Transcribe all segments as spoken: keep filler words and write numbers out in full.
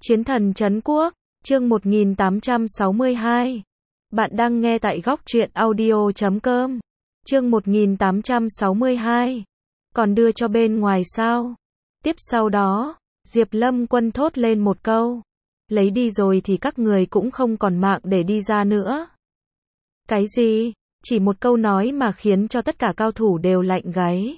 Chiến thần trấn quốc, chương một nghìn tám trăm sáu mươi hai. Bạn đang nghe tại góc truyện audio chấm com. Chương một nghìn tám trăm sáu mươi hai. Còn đưa cho bên ngoài sao? Tiếp sau đó, Diệp Lâm Quân thốt lên một câu. Lấy đi rồi thì các người cũng không còn mạng để đi ra nữa. Cái gì? Chỉ một câu nói mà khiến cho tất cả cao thủ đều lạnh gáy.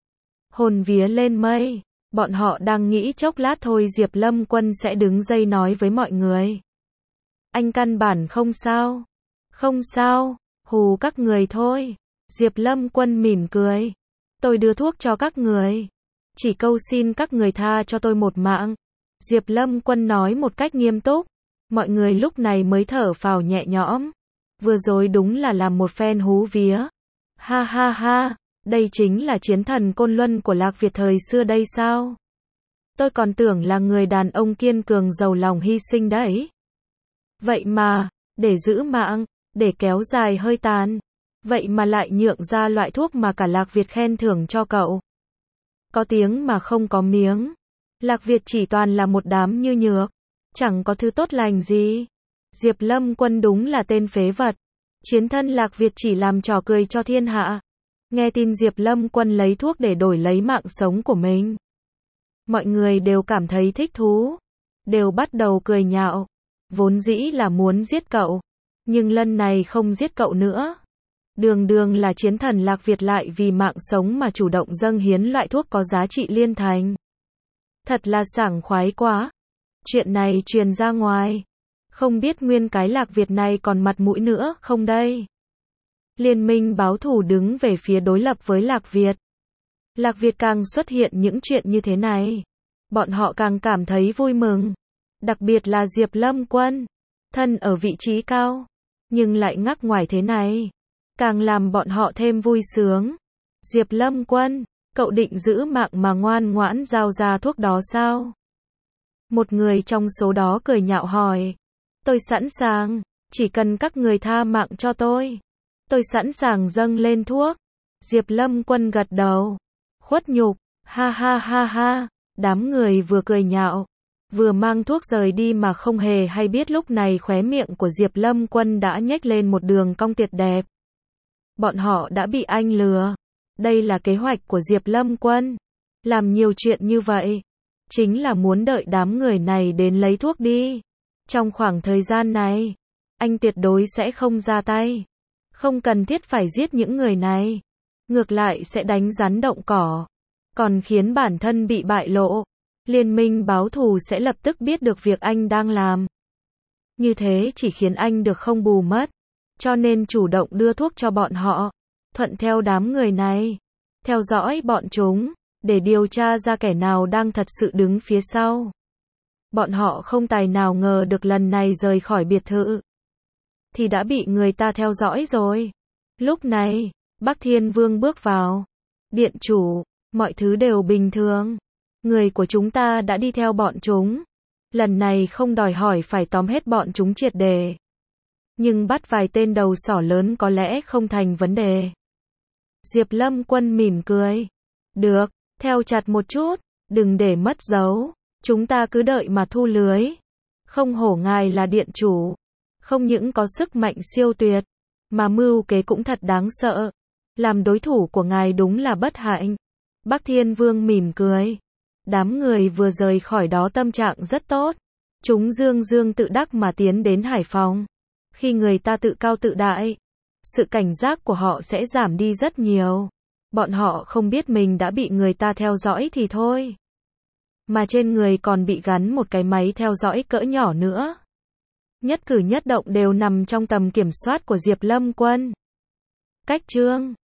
Hồn vía lên mây. Bọn họ đang nghĩ chốc lát thôi Diệp Lâm Quân sẽ đứng dây nói với mọi người. Anh căn bản không sao. Không sao, hù các người thôi. Diệp Lâm Quân mỉm cười. Tôi đưa thuốc cho các người. Chỉ cầu xin các người tha cho tôi một mạng. Diệp Lâm Quân nói một cách nghiêm túc. Mọi người lúc này mới thở phào nhẹ nhõm. Vừa rồi đúng là làm một phen hú vía. Ha ha ha. Đây chính là chiến thần Côn Luân của Lạc Việt thời xưa đây sao? Tôi còn tưởng là người đàn ông kiên cường giàu lòng hy sinh đấy. Vậy mà, để giữ mạng, để kéo dài hơi tàn, vậy mà lại nhượng ra loại thuốc mà cả Lạc Việt khen thưởng cho cậu. Có tiếng mà không có miếng. Lạc Việt chỉ toàn là một đám như nhược, chẳng có thứ tốt lành gì. Diệp Lâm Quân đúng là tên phế vật. Chiến thân Lạc Việt chỉ làm trò cười cho thiên hạ. Nghe tin Diệp Lâm Quân lấy thuốc để đổi lấy mạng sống của mình. Mọi người đều cảm thấy thích thú. Đều bắt đầu cười nhạo. Vốn dĩ là muốn giết cậu. Nhưng lần này không giết cậu nữa. Đường đường là chiến thần Lạc Việt lại vì mạng sống mà chủ động dâng hiến loại thuốc có giá trị liên thành. Thật là sảng khoái quá. Chuyện này truyền ra ngoài. Không biết nguyên cái Lạc Việt này còn mặt mũi nữa không đây? Liên minh báo thù đứng về phía đối lập với Lạc Việt. Lạc Việt càng xuất hiện những chuyện như thế này. Bọn họ càng cảm thấy vui mừng. Đặc biệt là Diệp Lâm Quân. Thân ở vị trí cao. Nhưng lại ngắc ngoài thế này. Càng làm bọn họ thêm vui sướng. Diệp Lâm Quân, cậu định giữ mạng mà ngoan ngoãn giao ra thuốc đó sao? Một người trong số đó cười nhạo hỏi. Tôi sẵn sàng. Chỉ cần các người tha mạng cho tôi. Tôi sẵn sàng dâng lên thuốc. Diệp Lâm Quân gật đầu. Khuất nhục. Ha ha ha ha. Đám người vừa cười nhạo. Vừa mang thuốc rời đi mà không hề hay biết lúc này khóe miệng của Diệp Lâm Quân đã nhếch lên một đường cong tuyệt đẹp. Bọn họ đã bị anh lừa. Đây là kế hoạch của Diệp Lâm Quân. Làm nhiều chuyện như vậy. Chính là muốn đợi đám người này đến lấy thuốc đi. Trong khoảng thời gian này. Anh tuyệt đối sẽ không ra tay. Không cần thiết phải giết những người này. Ngược lại sẽ đánh rắn động cỏ. Còn khiến bản thân bị bại lộ. Liên minh báo thù sẽ lập tức biết được việc anh đang làm. Như thế chỉ khiến anh được không bù mất. Cho nên chủ động đưa thuốc cho bọn họ. Thuận theo đám người này. Theo dõi bọn chúng. Để điều tra ra kẻ nào đang thật sự đứng phía sau. Bọn họ không tài nào ngờ được lần này rời khỏi biệt thự. Thì đã bị người ta theo dõi rồi. Lúc này, Bắc Thiên Vương bước vào. Điện chủ, mọi thứ đều bình thường. Người của chúng ta đã đi theo bọn chúng. Lần này không đòi hỏi phải tóm hết bọn chúng triệt để. Nhưng bắt vài tên đầu sỏ lớn có lẽ không thành vấn đề. Diệp Lâm Quân mỉm cười. Được, theo chặt một chút, đừng để mất dấu. Chúng ta cứ đợi mà thu lưới. Không hổ ngài là điện chủ. Không những có sức mạnh siêu tuyệt, mà mưu kế cũng thật đáng sợ. Làm đối thủ của ngài đúng là bất hạnh. Bắc Thiên Vương mỉm cười. Đám người vừa rời khỏi đó tâm trạng rất tốt. Chúng dương dương tự đắc mà tiến đến Hải Phòng. Khi người ta tự cao tự đại, sự cảnh giác của họ sẽ giảm đi rất nhiều. Bọn họ không biết mình đã bị người ta theo dõi thì thôi. Mà trên người còn bị gắn một cái máy theo dõi cỡ nhỏ nữa. Nhất cử nhất động đều nằm trong tầm kiểm soát của Diệp Lâm Quân. Cách chương